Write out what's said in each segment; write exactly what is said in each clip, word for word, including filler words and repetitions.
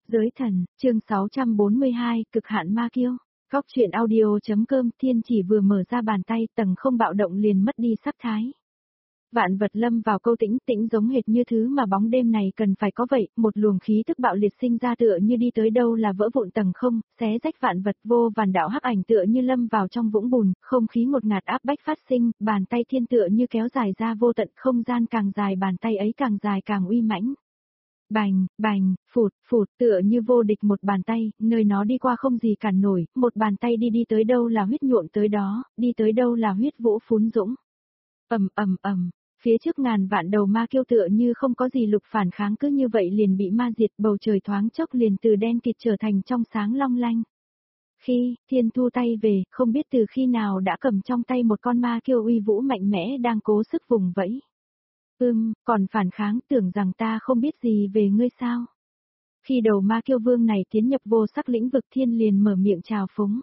Giới thần, chương sáu trăm bốn mươi hai, cực hạn ma kiêu. Góc truyện audio.com. Thiên chỉ vừa mở ra bàn tay, tầng không bạo động liền mất đi sắc thái. Vạn vật lâm vào câu tĩnh, tĩnh giống hệt như thứ mà bóng đêm này cần phải có vậy, một luồng khí tức bạo liệt sinh ra tựa như đi tới đâu là vỡ vụn tầng không, xé rách vạn vật, vô vàn đạo hắc ảnh tựa như lâm vào trong vũng bùn, không khí ngột ngạt áp bách phát sinh, bàn tay thiên tựa như kéo dài ra vô tận, không gian càng dài bàn tay ấy càng dài càng uy mãnh. Bành, bành, phụt, phụt, tựa như vô địch một bàn tay, nơi nó đi qua không gì cản nổi, một bàn tay đi đi tới đâu là huyết nhuộm tới đó, đi tới đâu là huyết vũ phún dũng. Ầm ầm ầm, phía trước ngàn vạn đầu ma kiêu tựa như không có gì lực phản kháng cứ như vậy liền bị ma diệt, bầu trời thoáng chốc liền từ đen kịt trở thành trong sáng long lanh. Khi, thiên thu tay về, không biết từ khi nào đã cầm trong tay một con ma kiêu uy vũ mạnh mẽ đang cố sức vùng vẫy. Ưm, còn phản kháng, tưởng rằng ta không biết gì về ngươi sao? Khi đầu ma kiêu vương này tiến nhập vô sắc lĩnh vực, thiên liền mở miệng chào phúng.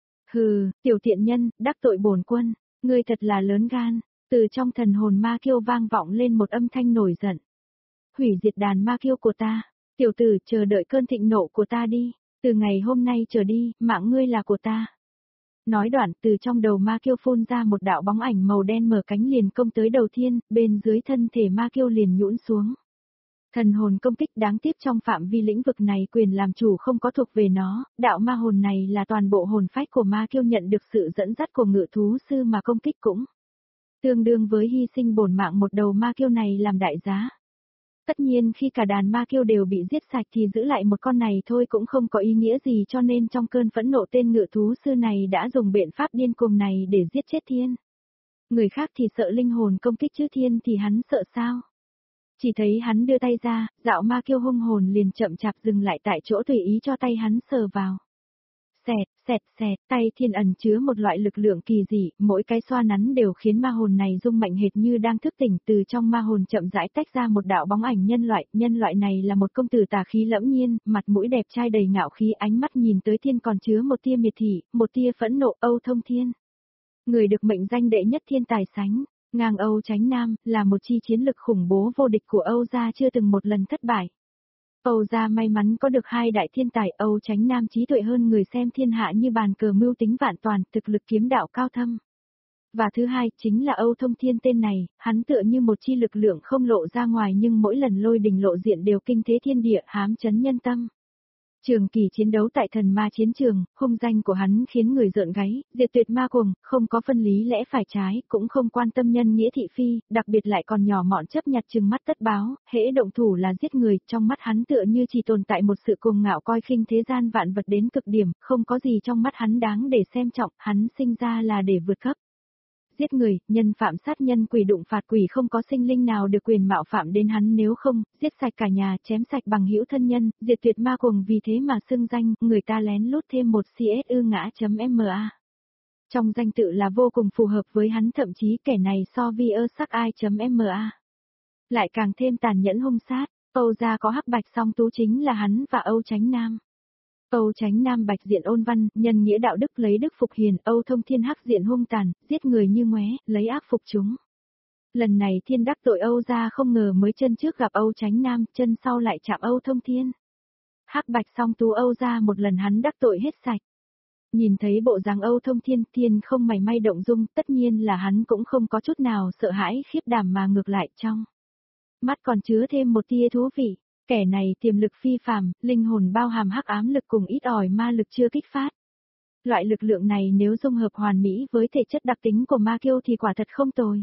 Hừ, tiểu tiện nhân, đắc tội bổn quân, ngươi thật là lớn gan. Từ trong thần hồn ma kiêu vang vọng lên một âm thanh nổi giận. Hủy diệt đàn ma kiêu của ta, tiểu tử chờ đợi cơn thịnh nộ của ta đi, từ ngày hôm nay trở đi, mạng ngươi là của ta. Nói đoạn, từ trong đầu ma kiêu phun ra một đạo bóng ảnh màu đen mở cánh liền công tới đầu thiên, bên dưới thân thể ma kiêu liền nhũn xuống. Thần hồn công kích đáng tiếc trong phạm vi lĩnh vực này quyền làm chủ không có thuộc về nó, đạo ma hồn này là toàn bộ hồn phách của ma kiêu nhận được sự dẫn dắt của ngự thú sư mà công kích cũng tương đương với hy sinh bổn mạng một đầu ma kiêu này làm đại giá. Tất nhiên khi cả đàn ma kiêu đều bị giết sạch thì giữ lại một con này thôi cũng không có ý nghĩa gì, cho nên trong cơn phẫn nộ tên ngự thú sư này đã dùng biện pháp điên cuồng này để giết chết thiên. Người khác thì sợ linh hồn công kích chứ thiên thì hắn sợ sao? Chỉ thấy hắn đưa tay ra, dạo ma kiêu hung hồn liền chậm chạp dừng lại tại chỗ tùy ý cho tay hắn sờ vào. Xẹt, xẹt, xẹt, tay thiên ẩn chứa một loại lực lượng kỳ dị, mỗi cái xoa nắn đều khiến ma hồn này rung mạnh hệt như đang thức tỉnh, từ trong ma hồn chậm rãi tách ra một đạo bóng ảnh nhân loại, nhân loại này là một công tử tà khí lẫm nhiên, mặt mũi đẹp trai đầy ngạo khí, ánh mắt nhìn tới thiên còn chứa một tia miệt thị, một tia phẫn nộ. Âu Thông Thiên, người được mệnh danh đệ nhất thiên tài sánh ngang Âu Chánh Nam, là một chi chiến lực khủng bố vô địch của Âu gia chưa từng một lần thất bại. Âu gia may mắn có được hai đại thiên tài, Âu Chánh Nam trí tuệ hơn người xem thiên hạ như bàn cờ mưu tính vạn toàn, thực lực kiếm đạo cao thâm. Và thứ hai, chính là Âu Thông Thiên tên này, hắn tựa như một chi lực lượng không lộ ra ngoài nhưng mỗi lần lôi đình lộ diện đều kinh thế thiên địa, hám chấn nhân tâm. Trường kỳ chiến đấu tại thần ma chiến trường, hung danh của hắn khiến người rợn gáy, diệt tuyệt ma cuồng, không có phân lý lẽ phải trái, cũng không quan tâm nhân nghĩa thị phi, đặc biệt lại còn nhỏ mọn chấp nhặt trừng mắt tất báo, hễ động thủ là giết người, trong mắt hắn tựa như chỉ tồn tại một sự cuồng ngạo coi khinh thế gian vạn vật đến cực điểm, không có gì trong mắt hắn đáng để xem trọng, hắn sinh ra là để vượt cấp. Giết người, nhân phạm sát nhân, quỷ đụng phạt quỷ, không có sinh linh nào được quyền mạo phạm đến hắn, nếu không, giết sạch cả nhà, chém sạch bằng hữu thân nhân, diệt tuyệt ma cuồng, vì thế mà xưng danh, người ta lén lút thêm một xê ét ư ngã.ma. Trong danh tự là vô cùng phù hợp với hắn, thậm chí kẻ này so vi ơ sắc ai.ma. Lại càng thêm tàn nhẫn hung sát. Âu gia có hắc bạch song tú chính là hắn và Âu Chánh Nam. Âu Chánh Nam bạch diện ôn văn, nhân nghĩa đạo đức lấy đức phục hiền, Âu Thông Thiên hắc diện hung tàn, giết người như ngoé, lấy ác phục chúng. Lần này thiên đắc tội Âu gia không ngờ mới chân trước gặp Âu Chánh Nam, chân sau lại chạm Âu Thông Thiên. Hắc bạch song tú Âu gia một lần hắn đắc tội hết sạch. Nhìn thấy bộ dáng Âu Thông Thiên, thiên không mảy may động dung, tất nhiên là hắn cũng không có chút nào sợ hãi khiếp đảm mà ngược lại trong mắt còn chứa thêm một tia thú vị. Kẻ này tiềm lực phi phàm, linh hồn bao hàm hắc ám lực cùng ít ỏi ma lực chưa kích phát. Loại lực lượng này nếu dung hợp hoàn mỹ với thể chất đặc tính của ma kiêu thì quả thật không tồi.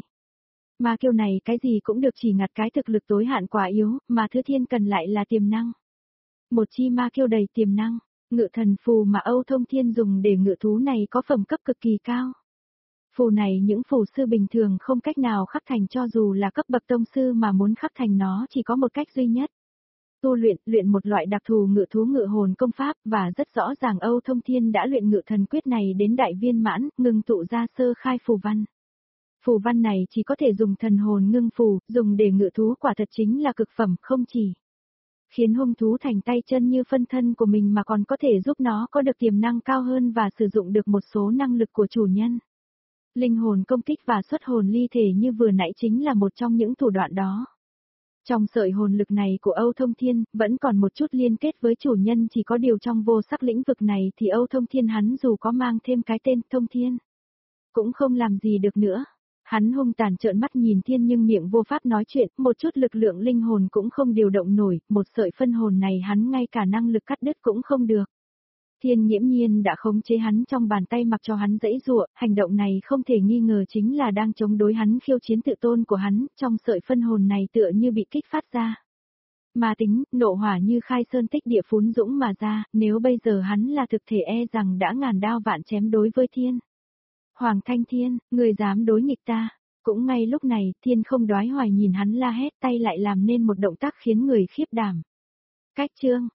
Ma kiêu này cái gì cũng được, chỉ ngặt cái thực lực tối hạn quá yếu, mà thứ thiên cần lại là tiềm năng. Một chi ma kiêu đầy tiềm năng, ngự thần phù mà Âu Thông Thiên dùng để ngự thú này có phẩm cấp cực kỳ cao. Phù này những phù sư bình thường không cách nào khắc thành, cho dù là cấp bậc tông sư mà muốn khắc thành nó chỉ có một cách duy nhất. Tu luyện, luyện một loại đặc thù ngự thú ngự hồn công pháp, và rất rõ ràng Âu Thông Thiên đã luyện ngự thần quyết này đến đại viên mãn, ngưng tụ ra sơ khai phù văn. Phù văn này chỉ có thể dùng thần hồn ngưng phù, dùng để ngự thú quả thật chính là cực phẩm, không chỉ khiến hung thú thành tay chân như phân thân của mình mà còn có thể giúp nó có được tiềm năng cao hơn và sử dụng được một số năng lực của chủ nhân. Linh hồn công kích và xuất hồn ly thể như vừa nãy chính là một trong những thủ đoạn đó. Trong sợi hồn lực này của Âu Thông Thiên, vẫn còn một chút liên kết với chủ nhân, chỉ có điều trong vô sắc lĩnh vực này thì Âu Thông Thiên hắn dù có mang thêm cái tên Thông Thiên, cũng không làm gì được nữa. Hắn hung tàn trợn mắt nhìn Thiên nhưng miệng vô pháp nói chuyện, một chút lực lượng linh hồn cũng không điều động nổi, một sợi phân hồn này hắn ngay cả năng lực cắt đứt cũng không được. Thiên nghiễm nhiên đã khống chế hắn trong bàn tay mặc cho hắn giãy giụa, hành động này không thể nghi ngờ chính là đang chống đối hắn, khiêu chiến tự tôn của hắn, trong sợi phân hồn này tựa như bị kích phát ra. Ma tính, nộ hỏa như khai sơn tích địa phún dũng mà ra, nếu bây giờ hắn là thực thể e rằng đã ngàn đao vạn chém đối với Thiên. Hoàng Thanh Thiên, người dám đối nghịch ta. Cũng ngay lúc này, Thiên không đoái hoài nhìn hắn la hét, tay lại làm nên một động tác khiến người khiếp đảm. Cách chương,